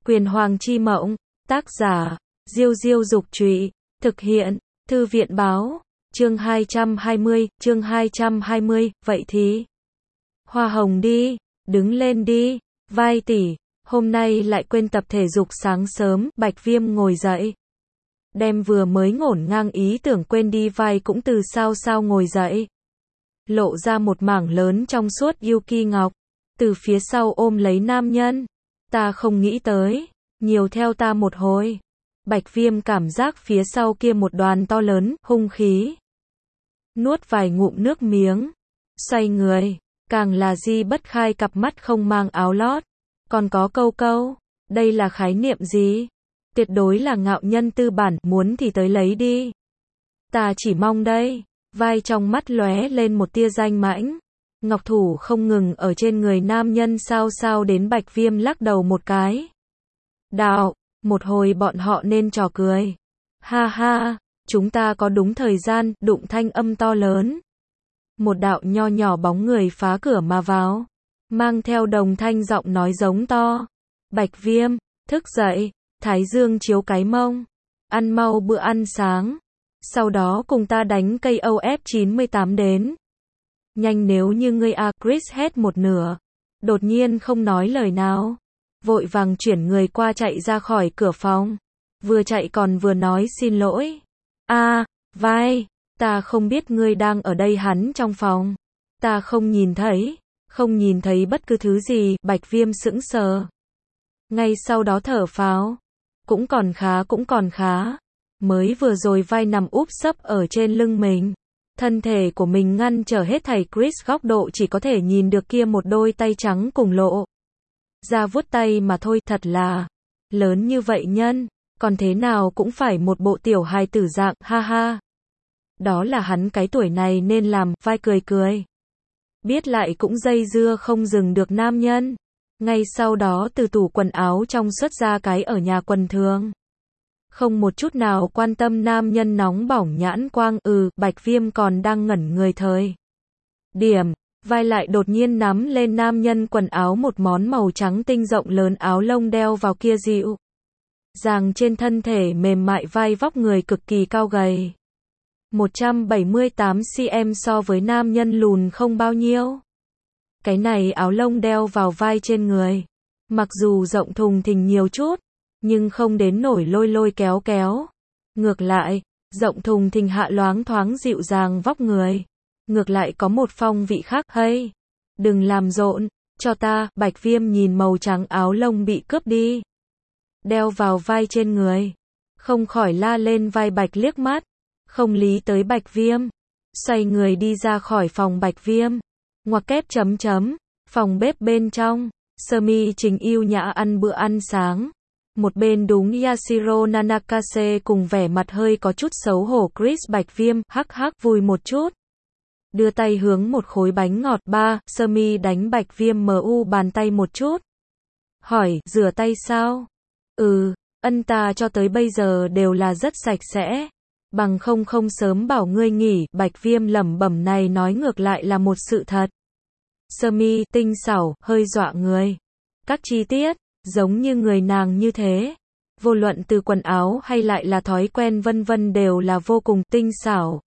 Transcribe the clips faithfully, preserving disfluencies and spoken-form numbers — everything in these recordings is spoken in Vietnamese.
Quyền Hoàng Chi Mộng, tác giả, Diêu Diêu Dục Trụy, thực hiện, Thư viện Báo, chương hai trăm hai mươi, chương hai trăm hai mươi, vậy thì, hoa hồng đi, đứng lên đi, Vai tỷ, hôm nay lại quên tập thể dục sáng sớm, Bạch Viêm ngồi dậy. Đem vừa mới ngổn ngang ý tưởng quên đi Vai cũng từ sao sao ngồi dậy. Lộ ra một mảng lớn trong suốt Yuki Ngọc, từ phía sau ôm lấy nam nhân. Ta không nghĩ tới, nhiều theo ta một hồi. Bạch Viêm cảm giác phía sau kia một đoàn to lớn, hung khí. Nuốt vài ngụm nước miếng, xoay người, càng là Di Bất Khai cặp mắt không mang áo lót. Còn có câu câu, đây là khái niệm gì? Tuyệt đối là ngạo nhân tư bản, muốn thì tới lấy đi. Ta chỉ mong đây, Vai trong mắt lóe lên một tia danh mãnh. Ngọc thủ không ngừng ở trên người nam nhân sao sao đến Bạch Viêm lắc đầu một cái. Đạo, một hồi bọn họ nên trò cười. Ha ha, chúng ta có đúng thời gian, đụng thanh âm to lớn. Một đạo nho nhỏ bóng người phá cửa mà vào, mang theo đồng thanh giọng nói giống to. Bạch Viêm, thức dậy, thái dương chiếu cái mông, ăn mau bữa ăn sáng, sau đó cùng ta đánh cây O F chín mươi tám đến. Nhanh nếu như ngươi a, Chris hét một nửa, đột nhiên không nói lời nào, vội vàng chuyển người qua chạy ra khỏi cửa phòng, vừa chạy còn vừa nói xin lỗi. A, Vai, ta không biết ngươi đang ở đây, hắn trong phòng, ta không nhìn thấy, không nhìn thấy bất cứ thứ gì. Bạch Viêm sững sờ, ngay sau đó thở phào, cũng còn khá, cũng còn khá. Mới vừa rồi Vai nằm úp sấp ở trên lưng mình, thân thể của mình ngăn trở hết thảy Chris góc độ, chỉ có thể nhìn được kia một đôi tay trắng cùng lộ ra vuốt tay mà thôi. Thật là lớn như vậy nhân, còn thế nào cũng phải một bộ tiểu hài tử dạng, ha ha. Đó là hắn cái tuổi này nên làm. Vai cười cười, biết lại cũng dây dưa không dừng được nam nhân. Ngay sau đó từ tủ quần áo trong xuất ra cái ở nhà quần thường, không một chút nào quan tâm nam nhân nóng bỏng nhãn quang. Ừ, Bạch Viêm còn đang ngẩn người thời điểm, Vai lại đột nhiên nắm lên nam nhân quần áo, một món màu trắng tinh rộng lớn áo lông đeo vào kia dịu dàng trên thân thể mềm mại. Vai vóc người cực kỳ cao gầy, một trăm bảy mươi tám xăng-ti-mét, so với nam nhân lùn không bao nhiêu. Cái này áo lông đeo vào vai trên người, mặc dù rộng thùng thình nhiều chút, nhưng không đến nổi lôi lôi kéo kéo. Ngược lại, rộng thùng thình hạ loáng thoáng dịu dàng vóc người, ngược lại có một phong vị khác. Hay, đừng làm rộn, cho ta. Bạch Viêm nhìn màu trắng áo lông bị cướp đi, đeo vào vai trên người, không khỏi la lên. Vai Bạch liếc mắt, không lý tới Bạch Viêm, xoay người đi ra khỏi phòng. Bạch Viêm, ngoặc kép chấm chấm, phòng bếp bên trong, sơ mi trình yêu nhã ăn bữa ăn sáng. Một bên đúng Yashiro Nanakase cùng vẻ mặt hơi có chút xấu hổ Chris. Bạch Viêm, hắc hắc vui một chút, đưa tay hướng một khối bánh ngọt. Ba, sơ mi đánh Bạch Viêm mu bàn tay một chút, hỏi, rửa tay sao? Ừ, ân, ta cho tới bây giờ đều là rất sạch sẽ, bằng không không sớm bảo ngươi nghỉ. Bạch Viêm lẩm bẩm, này nói ngược lại là một sự thật. Sơ mi tinh xảo, hơi dọa người, các chi tiết giống như người nàng như thế, vô luận từ quần áo hay lại là thói quen vân vân đều là vô cùng tinh xảo.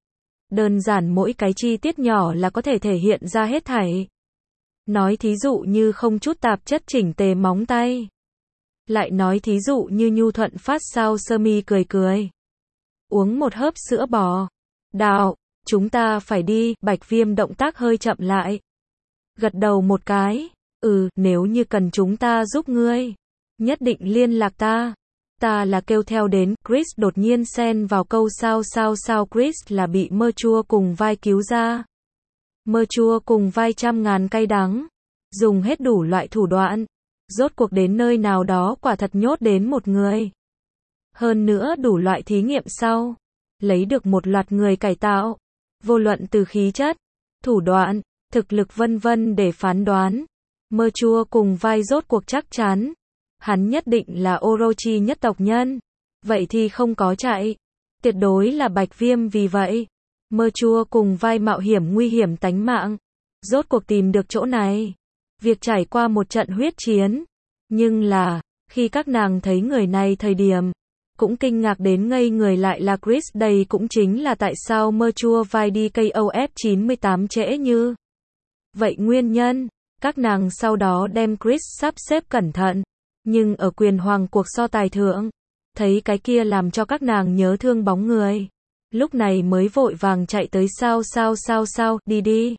Đơn giản mỗi cái chi tiết nhỏ là có thể thể hiện ra hết thảy. Nói thí dụ như không chút tạp chất, chỉnh tề móng tay. Lại nói thí dụ như nhu thuận phát sao. Sơ mi cười cười, uống một hớp sữa bò. Đạo, chúng ta phải đi. Bạch Viêm động tác hơi chậm lại, gật đầu một cái. Ừ, nếu như cần chúng ta giúp ngươi, nhất định liên lạc ta. Ta là kêu theo đến. Chris đột nhiên xen vào câu sao sao sao. Chris là bị mơ chua cùng Vai cứu ra. Mơ chua cùng Vai trăm ngàn cay đắng, dùng hết đủ loại thủ đoạn, rốt cuộc đến nơi nào đó quả thật nhốt đến một người. Hơn nữa đủ loại thí nghiệm sau, lấy được một loạt người cải tạo, vô luận từ khí chất, thủ đoạn, thực lực vân vân để phán đoán. Mơ chua cùng Vai rốt cuộc chắc chắn, hắn nhất định là Orochi nhất tộc nhân. Vậy thì không có chạy, tuyệt đối là Bạch Viêm. Vì vậy, mơ chua cùng Vai mạo hiểm nguy hiểm tánh mạng, rốt cuộc tìm được chỗ này. Việc trải qua một trận huyết chiến, nhưng là, Khi các nàng thấy người này thời điểm, cũng kinh ngạc đến ngây người lại là Chris, đây cũng chính là tại sao Mercure vai đi ca o ép chín mươi tám trễ như vậy nguyên nhân. Các nàng sau đó đem Chris sắp xếp cẩn thận, nhưng ở quyền hoàng cuộc so tài thượng, thấy cái kia làm cho các nàng nhớ thương bóng người. Lúc này mới vội vàng chạy tới sao sao sao sao, đi đi.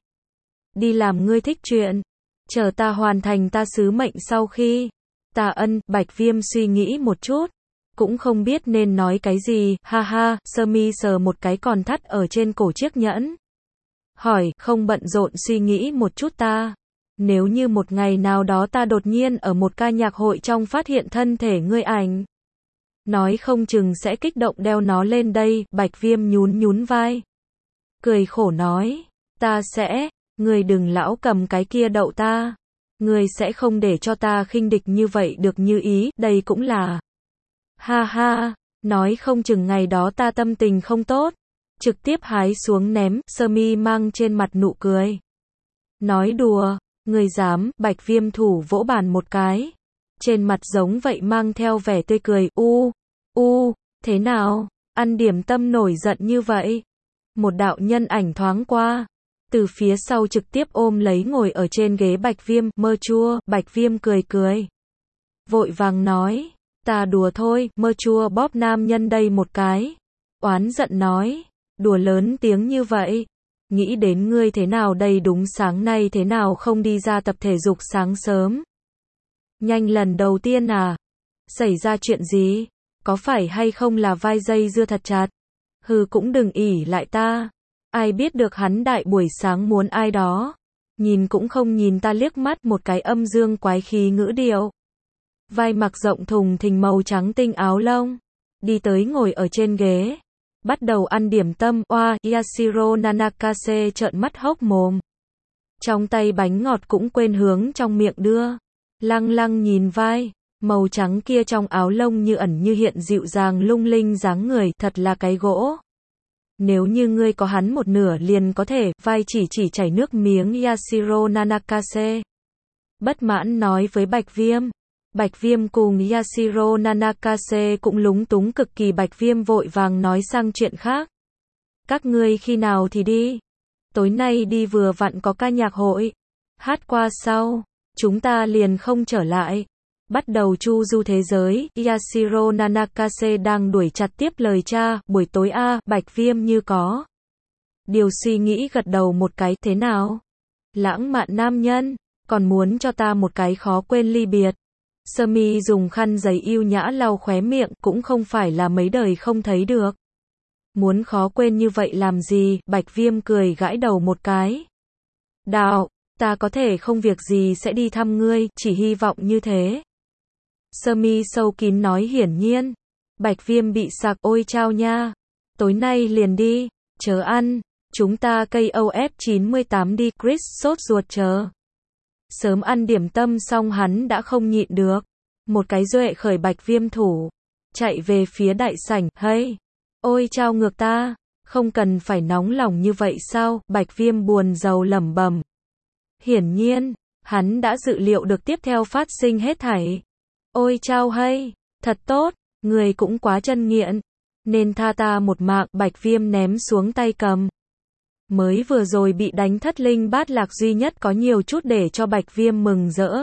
Đi làm ngươi thích chuyện. Chờ ta hoàn thành ta sứ mệnh sau khi. Ta ân, Bạch Viêm suy nghĩ một chút. Cũng không biết nên nói cái gì, ha ha, sơ mi sờ một cái còn thắt ở trên cổ chiếc nhẫn. Hỏi, không bận rộn suy nghĩ một chút ta. Nếu như một ngày nào đó ta đột nhiên ở một ca nhạc hội trong phát hiện thân thể ngươi ảnh. Nói không chừng sẽ kích động đeo nó lên đây, Bạch Viêm nhún nhún vai. Cười khổ nói, ta sẽ, ngươi đừng lão cầm cái kia đậu ta. Ngươi sẽ không để cho ta khinh địch như vậy được như ý, đây cũng là. Ha ha, nói không chừng ngày đó ta tâm tình không tốt. Trực tiếp hái xuống ném, sơ mi mang trên mặt nụ cười. Nói đùa, ngươi dám, Bạch Viêm thủ vỗ bàn một cái. Trên mặt giống vậy mang theo vẻ tươi cười, u, u, thế nào, ăn điểm tâm nổi giận như vậy. Một đạo nhân ảnh thoáng qua, từ phía sau trực tiếp ôm lấy ngồi ở trên ghế Bạch Viêm, Mercure, Bạch Viêm cười cười. Vội vàng nói, ta đùa thôi, Mercure bóp nam nhân đây một cái. Oán giận nói, đùa lớn tiếng như vậy. Nghĩ đến ngươi thế nào đây, đúng sáng nay thế nào không đi ra tập thể dục sáng sớm. Nhanh lần đầu tiên à? Xảy ra chuyện gì? Có phải hay không là vai dây dưa thật chặt? Hừ, cũng đừng ỉ lại ta. Ai biết được hắn đại buổi sáng muốn ai đó. Nhìn cũng không nhìn ta liếc mắt một cái, âm dương quái khí ngữ điệu. Vai mặc rộng thùng thình màu trắng tinh áo lông. Đi tới ngồi ở trên ghế. Bắt đầu ăn điểm tâm, oa, Yashiro Nanakase trợn mắt hốc mồm. Trong tay bánh ngọt cũng quên hướng trong miệng đưa. Lăng lăng nhìn vai, màu trắng kia trong áo lông như ẩn như hiện, dịu dàng lung linh dáng người, thật là cái gỗ. Nếu như ngươi có hắn một nửa liền có thể, vai chỉ chỉ chảy nước miếng Yashiro Nanakase. Bất mãn nói với Bạch Viêm. Bạch Viêm cùng Yashiro Nanakase cũng lúng túng cực kỳ, Bạch Viêm vội vàng nói sang chuyện khác. Các ngươi khi nào thì đi? Tối nay đi, vừa vặn có ca nhạc hội. Hát qua sau, chúng ta liền không trở lại. Bắt đầu chu du thế giới, Yashiro Nanakase đang đuổi chặt tiếp lời cha, buổi tối a, Bạch Viêm như có điều suy nghĩ gật đầu một cái, thế nào? Lãng mạn nam nhân, còn muốn cho ta một cái khó quên ly biệt. Sơ mi dùng khăn giấy yêu nhã lau khóe miệng, cũng không phải là mấy đời không thấy được. Muốn khó quên như vậy làm gì, Bạch Viêm cười gãi đầu một cái. Đạo, ta có thể không việc gì sẽ đi thăm ngươi, chỉ hy vọng như thế. Sơ mi sâu kín nói, hiển nhiên. Bạch Viêm bị sặc, ôi chao nha. Tối nay liền đi, chớ ăn, chúng ta ca o ép chín mươi tám đi, Chris sốt ruột chờ. Sớm ăn điểm tâm xong hắn đã không nhịn được. Một cái duệ khởi Bạch Viêm thủ. Chạy về phía đại sảnh, hey, ôi chao ngược ta, không cần phải nóng lòng như vậy sao, Bạch Viêm buồn rầu lẩm bẩm. Hiển nhiên, hắn đã dự liệu được tiếp theo phát sinh hết thảy. Ôi chao hay, thật tốt, người cũng quá chân nghiện, nên tha ta một mạng, Bạch Viêm ném xuống tay cầm. Mới vừa rồi bị đánh thất linh bát lạc duy nhất có nhiều chút để cho Bạch Viêm mừng rỡ.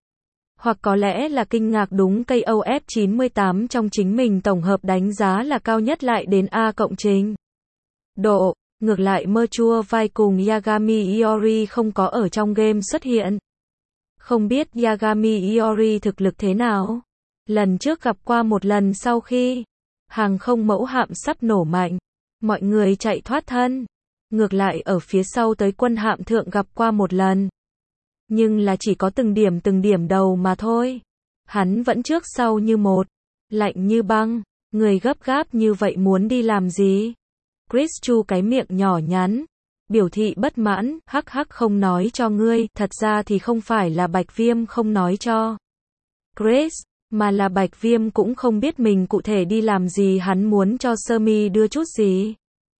Hoặc có lẽ là kinh ngạc, đúng ca o ép chín mươi tám trong chính mình tổng hợp đánh giá là cao nhất lại đến A cộng trình. Độ, ngược lại Mercure vai cùng Yagami Iori không có ở trong game xuất hiện. Không biết Yagami Iori thực lực thế nào? Lần trước gặp qua một lần sau khi hàng không mẫu hạm sắp nổ mạnh, mọi người chạy thoát thân. Ngược lại ở phía sau tới quân hạm thượng gặp qua một lần. Nhưng là chỉ có từng điểm từng điểm đầu mà thôi. Hắn vẫn trước sau như một. Lạnh như băng. Người gấp gáp như vậy muốn đi làm gì? Chris chu cái miệng nhỏ nhắn. Biểu thị bất mãn, hắc hắc không nói cho ngươi. Thật ra thì không phải là Bạch Viêm không nói cho Chris, mà là Bạch Viêm cũng không biết mình cụ thể đi làm gì, hắn muốn cho Sơ Mi đưa chút gì.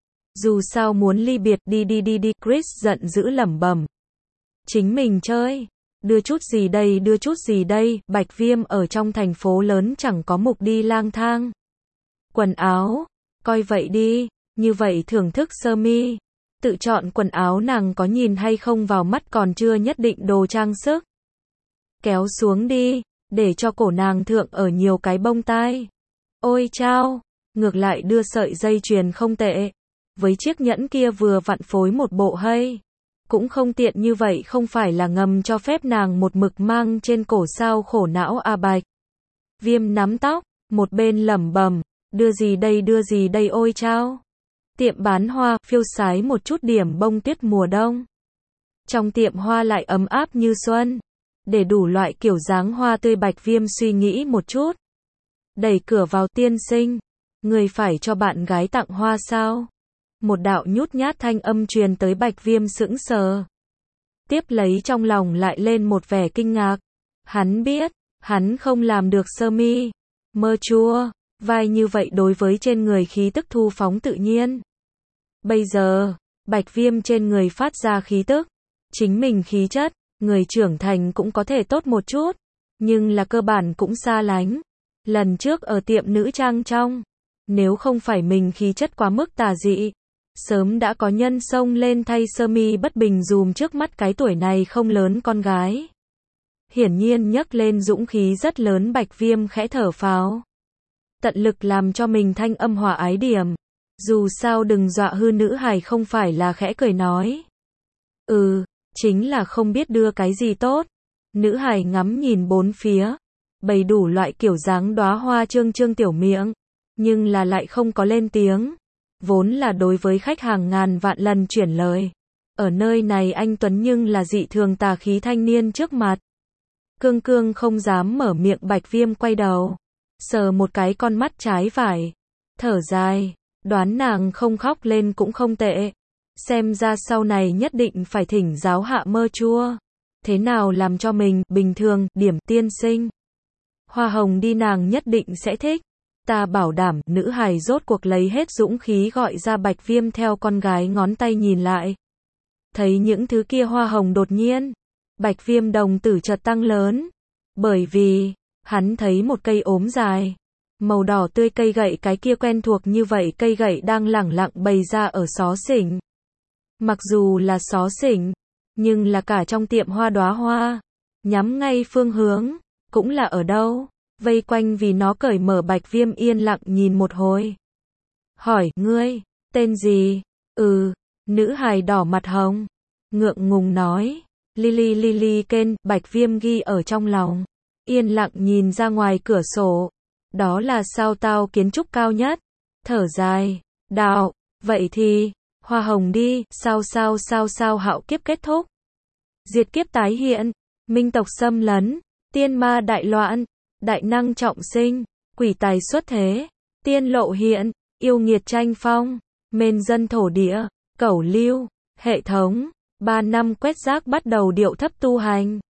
Dù sao muốn ly biệt, đi đi đi đi, Chris giận dữ lẩm bẩm. Chính mình chơi, Đưa chút gì đây, đưa chút gì đây, Bạch Viêm ở trong thành phố lớn chẳng có mục đi lang thang. Quần áo, coi vậy đi, như vậy thưởng thức sơ mi. Tự chọn quần áo nàng có nhìn hay không vào mắt còn chưa nhất định đồ trang sức. Kéo xuống đi, để cho cổ nàng thượng ở nhiều cái bông tai. Ôi chao, ngược lại đưa sợi dây chuyền không tệ. Với chiếc nhẫn kia vừa vặn phối một bộ hay. Cũng không tiện như vậy không phải là ngầm cho phép nàng một mực mang trên cổ sao khổ não à Bạch. Viêm nắm tóc, một bên lẩm bẩm, đưa gì đây đưa gì đây ôi chao. Tiệm bán hoa, phiêu sái một chút điểm bông tuyết mùa đông. Trong tiệm hoa lại ấm áp như xuân. Để đủ loại kiểu dáng hoa tươi Bạch Viêm suy nghĩ một chút. Đẩy cửa vào tiên sinh. Người phải cho bạn gái tặng hoa sao? Một đạo nhút nhát thanh âm truyền tới Bạch Viêm sững sờ. Tiếp lấy trong lòng lại lên một vẻ kinh ngạc. Hắn biết, hắn không làm được sơ mi. Mơ chua, vai như vậy đối với trên người khí tức thu phóng tự nhiên. Bây giờ, Bạch Viêm trên người phát ra khí tức. Chính mình khí chất, người trưởng thành cũng có thể tốt một chút. Nhưng là cơ bản cũng xa lánh. Lần trước ở tiệm nữ trang trong. Nếu không phải mình khí chất quá mức tà dị. Sớm đã có nhân xông lên thay sơ mi bất bình dùm trước mắt cái tuổi này không lớn con gái. Hiển nhiên nhấc lên dũng khí rất lớn Bạch Viêm khẽ thở phào. Tận lực làm cho mình thanh âm hòa ái điểm. Dù sao đừng dọa hư nữ hài không phải là khẽ cười nói. Ừ, chính là không biết đưa cái gì tốt. Nữ hài ngắm nhìn bốn phía. Bày đủ loại kiểu dáng đóa hoa trương trương tiểu miệng. Nhưng là lại không có lên tiếng. Vốn là đối với khách hàng ngàn vạn lần chuyển lời. Ở nơi này anh Tuấn nhưng là dị thường tà khí thanh niên trước mặt. Cương cương không dám mở miệng Bạch Viêm quay đầu. Sờ một cái con mắt trái phải. Thở dài. Đoán nàng không khóc lên cũng không tệ. Xem ra sau này nhất định phải thỉnh giáo hạ mơ chua. Thế nào làm cho mình bình thường điểm tiên sinh. Hoa hồng đi nàng nhất định sẽ thích. Ta bảo đảm, nữ hài rốt cuộc lấy hết dũng khí gọi ra Bạch Viêm theo con gái ngón tay nhìn lại. Thấy những thứ kia hoa hồng đột nhiên. Bạch Viêm đồng tử chợt tăng lớn. Bởi vì, hắn thấy một cây ốm dài. Màu đỏ tươi cây gậy cái kia quen thuộc như vậy cây gậy đang lẳng lặng bày ra ở xó xỉnh. Mặc dù là xó xỉnh, nhưng là cả trong tiệm hoa đóa hoa. Nhắm ngay phương hướng, cũng là ở đâu. Vây quanh vì nó cởi mở Bạch Viêm yên lặng nhìn một hồi. Hỏi, ngươi, tên gì? Ừ, nữ hài đỏ mặt hồng. Ngượng ngùng nói. Lily Lily Ken, Bạch Viêm ghi ở trong lòng. Yên lặng nhìn ra ngoài cửa sổ. Đó là sao tao kiến trúc cao nhất. Thở dài. Đạo, vậy thì, hoa hồng đi, sao sao sao sao hạo kiếp kết thúc. Diệt kiếp tái hiện. Minh tộc xâm lấn. Tiên ma đại loạn. Đại năng trọng sinh, quỷ tài xuất thế, tiên lộ hiện, yêu nghiệt tranh phong, mên dân thổ địa, cẩu lưu, hệ thống, ba năm quét rác bắt đầu điệu thấp tu hành.